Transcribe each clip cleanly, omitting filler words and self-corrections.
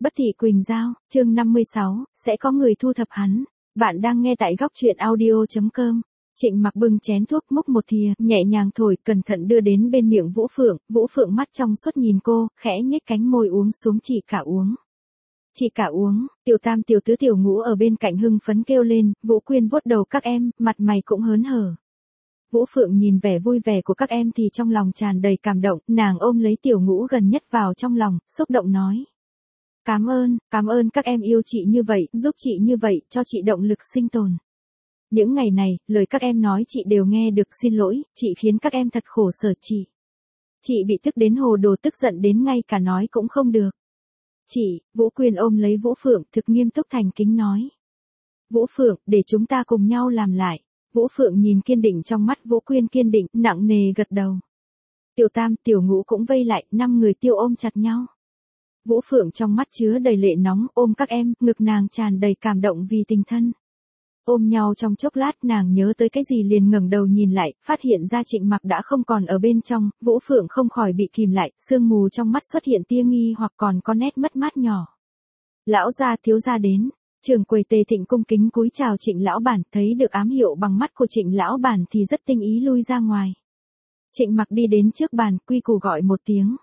Bất thị Quỳnh Giao, chương 56, sẽ có người thu thập hắn. Bạn đang nghe tại góc truyện audio.com. Trịnh Mặc bưng chén thuốc múc một thìa, nhẹ nhàng thổi, cẩn thận đưa đến bên miệng Vũ Phượng. Vũ Phượng mắt trong suốt nhìn cô, khẽ nhếch cánh môi uống xuống. Chị cả uống. Chị cả uống. Tiểu Tam tiểu tứ tiểu ngũ ở bên cạnh hưng phấn kêu lên. Vũ Quyên vuốt đầu các em, mặt mày cũng hớn hở. Vũ Phượng nhìn vẻ vui vẻ của các em thì trong lòng tràn đầy cảm động, nàng ôm lấy tiểu ngũ gần nhất vào trong lòng, xúc động nói. Cảm ơn các em yêu chị như vậy, giúp chị như vậy, cho chị động lực sinh tồn. Những ngày này, lời các em nói chị đều nghe được, xin lỗi, chị khiến các em thật khổ sở chị. Chị bị tức đến hồ đồ, tức giận đến ngay cả nói cũng không được. Chị, Vũ Quyên ôm lấy Vũ Phượng, thực nghiêm túc thành kính nói. Vũ Phượng, để chúng ta cùng nhau làm lại. Vũ Phượng nhìn kiên định trong mắt Vũ Quyên, kiên định, nặng nề gật đầu. Tiểu Tam, tiểu ngũ cũng vây lại, 5 người tiêu ôm chặt nhau. Vũ Phượng trong mắt chứa đầy lệ nóng, ôm các em, ngực nàng tràn đầy cảm động vì tình thân. Ôm nhau trong chốc lát, nàng nhớ tới cái gì liền ngẩng đầu nhìn lại, phát hiện ra Trịnh Mặc đã không còn ở bên trong. Vũ Phượng không khỏi bị kìm lại, sương mù trong mắt xuất hiện tia nghi hoặc còn có nét mất mát nhỏ. Lão gia, thiếu gia đến. Trưởng quầy Tề Thịnh cung kính cúi chào Trịnh lão bản, thấy được ám hiệu bằng mắt của Trịnh lão bản thì rất tinh ý lui ra ngoài. Trịnh Mặc đi đến trước bàn, quy củ gọi một tiếng.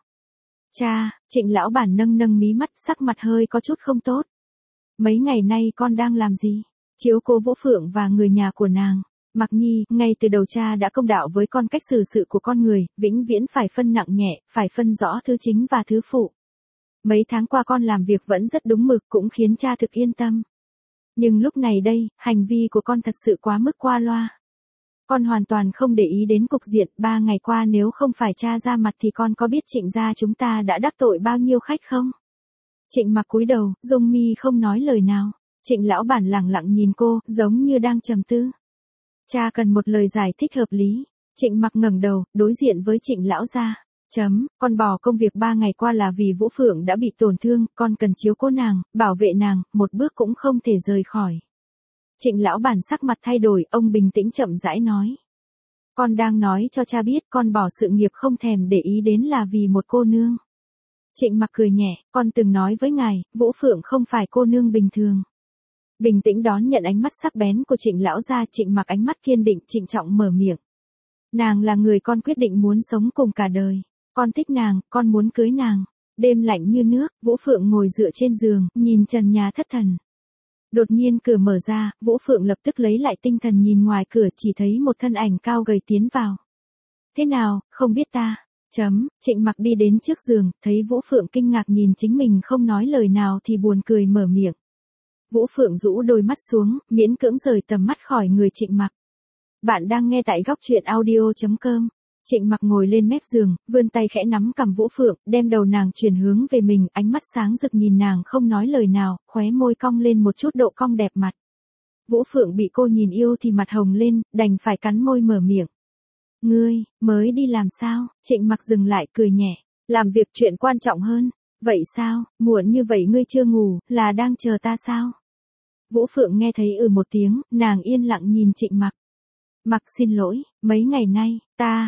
Cha. Trịnh lão bản nâng mí mắt, sắc mặt hơi có chút không tốt. Mấy ngày nay con đang làm gì? Chiếu cố Vũ Phượng và người nhà của nàng. Mặc Nhi, ngay từ đầu cha đã công đạo với con cách xử sự của con người, vĩnh viễn phải phân nặng nhẹ, phải phân rõ thứ chính và thứ phụ. Mấy tháng qua con làm việc vẫn rất đúng mực, cũng khiến cha thực yên tâm. Nhưng lúc này đây, hành vi của con thật sự quá mức qua loa. Con hoàn toàn không để ý đến cục diện, 3 ngày qua nếu không phải cha ra mặt thì con có biết Trịnh gia chúng ta đã đắc tội bao nhiêu khách không? Trịnh Mặc cúi đầu, dung mi không nói lời nào. Trịnh lão bản lẳng lặng nhìn cô, giống như đang trầm tư. Cha cần một lời giải thích hợp lý. Trịnh Mặc ngẩng đầu, đối diện với Trịnh lão gia. Con bỏ công việc 3 ngày qua là vì Vũ Phượng đã bị tổn thương, con cần chiếu cố nàng, bảo vệ nàng, một bước cũng không thể rời khỏi. Trịnh lão bản sắc mặt thay đổi, ông bình tĩnh chậm rãi nói. Con đang nói cho cha biết con bỏ sự nghiệp không thèm để ý đến là vì một cô nương. Trịnh Mặc cười nhẹ, con từng nói với ngài, Vũ Phượng không phải cô nương bình thường. Bình tĩnh đón nhận ánh mắt sắc bén của Trịnh lão gia, Trịnh Mặc ánh mắt kiên định, trịnh trọng mở miệng. Nàng là người con quyết định muốn sống cùng cả đời. Con thích nàng, con muốn cưới nàng. Đêm lạnh như nước, Vũ Phượng ngồi dựa trên giường, nhìn trần nhà thất thần. Đột nhiên cửa mở ra, Vũ Phượng lập tức lấy lại tinh thần nhìn ngoài cửa, chỉ thấy một thân ảnh cao gầy tiến vào. Thế nào, không biết ta? Trịnh Mặc đi đến trước giường, thấy Vũ Phượng kinh ngạc nhìn chính mình không nói lời nào thì buồn cười mở miệng. Vũ Phượng rũ đôi mắt xuống, miễn cưỡng rời tầm mắt khỏi người Trịnh Mặc. Bạn đang nghe tại góc truyện audio.com. Trịnh Mặc ngồi lên mép giường, vươn tay khẽ nắm cằm Vũ Phượng, đem đầu nàng chuyển hướng về mình, ánh mắt sáng rực nhìn nàng không nói lời nào, khóe môi cong lên một chút độ cong đẹp mặt. Vũ Phượng bị cô nhìn yêu thì mặt hồng lên, đành phải cắn môi mở miệng. Ngươi, mới đi làm sao? Trịnh Mặc dừng lại cười nhẹ, làm việc chuyện quan trọng hơn. Vậy sao, muộn như vậy ngươi chưa ngủ, là đang chờ ta sao? Vũ Phượng nghe thấy một tiếng, nàng yên lặng nhìn Trịnh Mặc. Mặc xin lỗi, mấy ngày nay,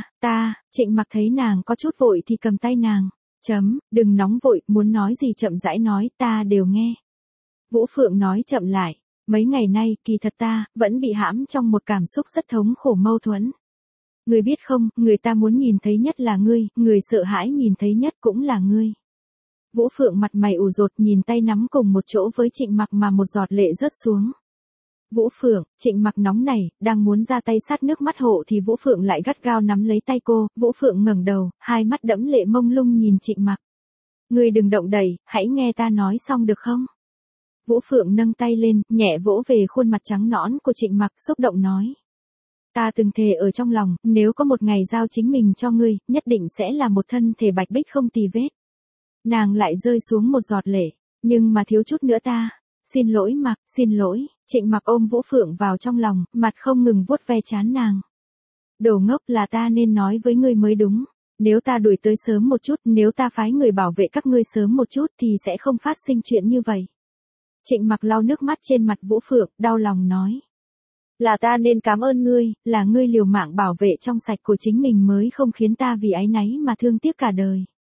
Trịnh Mặc thấy nàng có chút vội thì cầm tay nàng. Đừng nóng vội, muốn nói gì chậm rãi nói, ta đều nghe. Vũ Phượng nói chậm lại, mấy ngày nay, kỳ thật ta, vẫn bị hãm trong một cảm xúc rất thống khổ mâu thuẫn. Ngươi biết không, người ta muốn nhìn thấy nhất là ngươi, người sợ hãi nhìn thấy nhất cũng là ngươi. Vũ Phượng mặt mày ủ rột nhìn tay nắm cùng một chỗ với Trịnh Mặc mà một giọt lệ rớt xuống. Vũ Phượng, Trịnh Mặc nóng nảy, đang muốn ra tay sát nước mắt hộ thì Vũ Phượng lại gắt gao nắm lấy tay cô, Vũ Phượng ngẩng đầu, hai mắt đẫm lệ mông lung nhìn Trịnh Mặc. Ngươi đừng động đậy, hãy nghe ta nói xong được không? Vũ Phượng nâng tay lên, nhẹ vỗ về khuôn mặt trắng nõn của Trịnh Mặc, xúc động nói. Ta từng thề ở trong lòng, nếu có một ngày giao chính mình cho ngươi, nhất định sẽ là một thân thể bạch bích không tì vết. Nàng lại rơi xuống một giọt lệ, nhưng mà thiếu chút nữa ta. Xin lỗi Mặc, xin lỗi. Trịnh Mặc ôm Vũ Phượng vào trong lòng, mặt không ngừng vuốt ve trán nàng. Đồ ngốc, là ta nên nói với ngươi mới đúng. Nếu ta đuổi tới sớm một chút, nếu ta phái người bảo vệ các ngươi sớm một chút thì sẽ không phát sinh chuyện như vậy. Trịnh Mặc lau nước mắt trên mặt Vũ Phượng, đau lòng nói. Là ta nên cảm ơn ngươi, là ngươi liều mạng bảo vệ trong sạch của chính mình mới không khiến ta vì áy náy mà thương tiếc cả đời.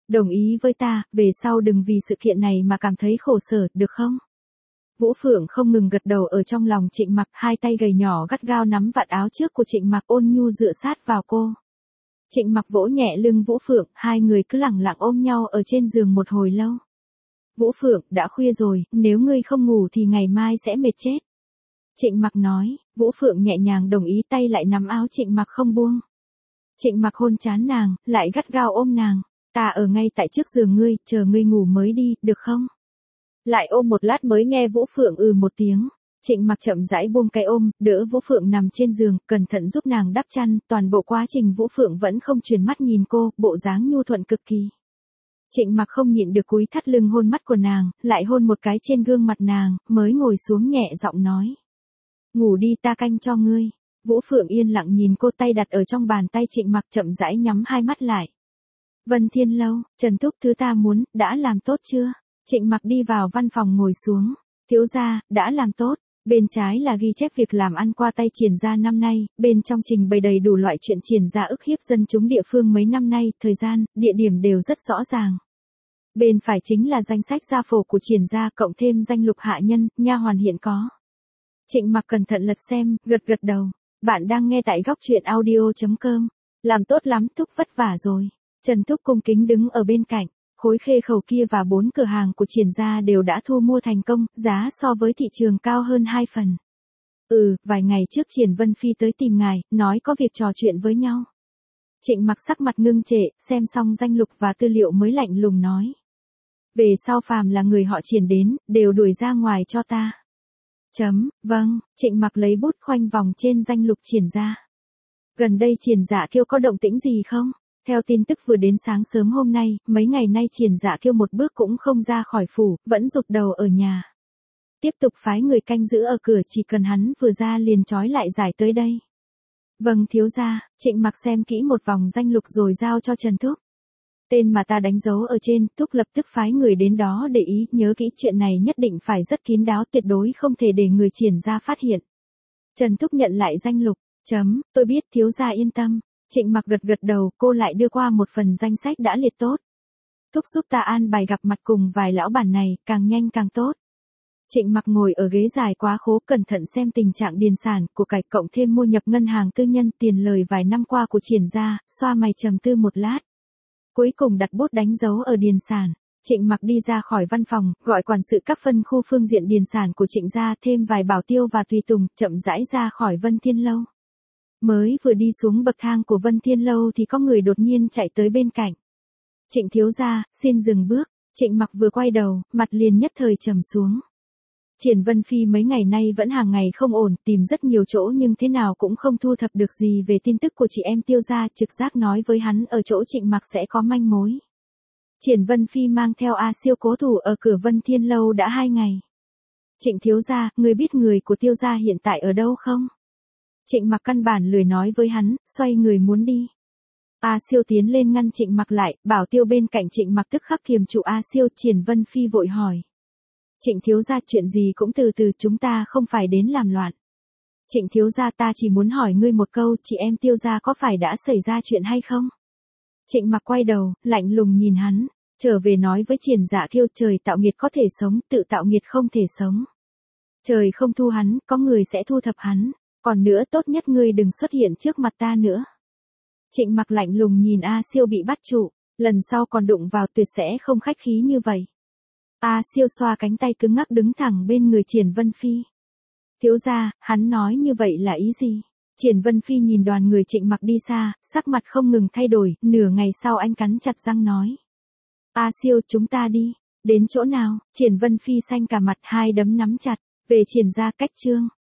Đồng ý với ta, về sau đừng vì sự kiện này mà cảm thấy khổ sở, được không? Vũ Phượng không ngừng gật đầu ở trong lòng Trịnh Mặc, hai tay gầy nhỏ gắt gao nắm vạt áo trước của Trịnh Mặc, ôn nhu dựa sát vào cô. Trịnh Mặc vỗ nhẹ lưng Vũ Phượng, hai người cứ lẳng lặng ôm nhau ở trên giường một hồi lâu. Vũ Phượng, đã khuya rồi, nếu ngươi không ngủ thì ngày mai sẽ mệt chết. Trịnh Mặc nói. Vũ Phượng nhẹ nhàng đồng ý, tay lại nắm áo Trịnh Mặc không buông. Trịnh Mặc hôn trán nàng, lại gắt gao ôm nàng. Ta ở ngay tại trước giường ngươi, chờ ngươi ngủ mới đi, được không? Lại ôm một lát mới nghe Vũ Phượng một tiếng. Trịnh Mặc chậm rãi buông cái ôm, đỡ Vũ Phượng nằm trên giường, cẩn thận giúp nàng đắp chăn, toàn bộ quá trình Vũ Phượng vẫn không chuyển mắt nhìn cô, bộ dáng nhu thuận cực kỳ. Trịnh Mặc không nhịn được cúi thắt lưng hôn mắt của nàng, lại hôn một cái trên gương mặt nàng, mới ngồi xuống nhẹ giọng nói. Ngủ đi, ta canh cho ngươi. Vũ Phượng yên lặng nhìn cô, tay đặt ở trong bàn tay Trịnh Mặc, chậm rãi nhắm hai mắt lại. Vân Thiên Lâu, Trần Thúc thứ ta muốn, đã làm tốt chưa? Trịnh Mặc đi vào văn phòng ngồi xuống. Thiếu gia, đã làm tốt. Bên trái là ghi chép việc làm ăn qua tay Triển gia năm nay, bên trong trình bày đầy đủ loại chuyện Triển gia ức hiếp dân chúng địa phương mấy năm nay, thời gian, địa điểm đều rất rõ ràng. Bên phải chính là danh sách gia phổ của Triển gia, cộng thêm danh lục hạ nhân, nha hoàn hiện có. Trịnh Mặc cẩn thận lật xem, gật gật đầu. Bạn đang nghe tại góc truyện audio.com. Làm tốt lắm, Thúc vất vả rồi. Trần Thúc cung kính đứng ở bên cạnh. Khối khê khẩu kia và 4 cửa hàng của Triển gia đều đã thu mua thành công, giá so với thị trường cao hơn 2 phần. Vài ngày trước Triển Vân Phi tới tìm ngài, nói có việc trò chuyện với nhau. Trịnh Mặc sắc mặt ngưng trệ, xem xong danh lục và tư liệu mới lạnh lùng nói. Về sau phàm là người họ Triển đến, đều đuổi ra ngoài cho ta. Vâng, Trịnh Mặc lấy bút khoanh vòng trên danh lục Triển gia. Gần đây Triển Dạ Kiêu có động tĩnh gì không? Theo tin tức vừa đến sáng sớm hôm nay, mấy ngày nay Triển Dạ Kiêu một bước cũng không ra khỏi phủ, vẫn rụt đầu ở nhà. Tiếp tục phái người canh giữ ở cửa, chỉ cần hắn vừa ra liền trói lại giải tới đây. Vâng thiếu gia. Trịnh Mặc xem kỹ một vòng danh lục rồi giao cho Trần Thúc. Tên mà ta đánh dấu ở trên, Thúc lập tức phái người đến đó để ý, nhớ kỹ chuyện này nhất định phải rất kín đáo, tuyệt đối không thể để người Triển gia phát hiện. Trần Thúc nhận lại danh lục. Tôi biết, thiếu gia yên tâm. Trịnh Mặc gật gật đầu, cô lại đưa qua một phần danh sách đã liệt tốt. Thúc giúp ta an bài gặp mặt cùng vài lão bản này, càng nhanh càng tốt. Trịnh Mặc ngồi ở ghế dài quá khố, cẩn thận xem tình trạng điền sản của cải, cộng thêm mua nhập ngân hàng tư nhân, tiền lời vài năm qua của Triển gia, xoa mày trầm tư một lát. Cuối cùng đặt bút đánh dấu ở điền sản. Trịnh Mặc đi ra khỏi văn phòng, gọi quản sự các phân khu phương diện điền sản của Trịnh gia, thêm vài bảo tiêu và tùy tùng, chậm rãi ra khỏi Vân Thiên Lâu. Mới vừa đi xuống bậc thang của Vân Thiên Lâu thì có người đột nhiên chạy tới bên cạnh. Trịnh thiếu gia, xin dừng bước. Trịnh Mặc vừa quay đầu, mặt liền nhất thời trầm xuống. Triển Vân Phi mấy ngày nay vẫn hàng ngày không ổn, tìm rất nhiều chỗ nhưng thế nào cũng không thu thập được gì về tin tức của chị em Tiêu gia, trực giác nói với hắn ở chỗ Trịnh Mặc sẽ có manh mối. Triển Vân Phi mang theo A Siêu cố thủ ở cửa Vân Thiên Lâu đã 2 ngày. Trịnh thiếu gia, người biết người của Tiêu gia hiện tại ở đâu không? Trịnh Mặc căn bản lười nói với hắn, xoay người muốn đi. A Siêu tiến lên ngăn Trịnh Mặc lại, bảo tiêu bên cạnh Trịnh Mặc tức khắc kiềm trụ A Siêu. Triển Vân Phi vội hỏi. Trịnh thiếu gia, chuyện gì cũng từ từ, chúng ta không phải đến làm loạn. Trịnh thiếu gia, ta chỉ muốn hỏi ngươi một câu, chị em Tiêu gia có phải đã xảy ra chuyện hay không? Trịnh Mặc quay đầu, lạnh lùng nhìn hắn, trở về nói với Triển Dạ Kiêu, trời tạo nghiệt có thể sống, tự tạo nghiệt không thể sống. Trời không thu hắn, có người sẽ thu thập hắn, còn nữa tốt nhất ngươi đừng xuất hiện trước mặt ta nữa. Trịnh Mặc lạnh lùng nhìn A Siêu bị bắt trụ, lần sau còn đụng vào tuyệt sẽ không khách khí như vậy. A Siêu xoa cánh tay cứng ngắc đứng thẳng bên người Triển Vân Phi. Thiếu gia, hắn nói như vậy là ý gì? Triển Vân Phi nhìn đoàn người Trịnh Mặc đi xa, sắc mặt không ngừng thay đổi, nửa ngày sau anh cắn chặt răng nói. A Siêu, chúng ta đi. Đến chỗ nào? Triển Vân Phi xanh cả mặt, hai đấm nắm chặt. Về Triển gia cách chương.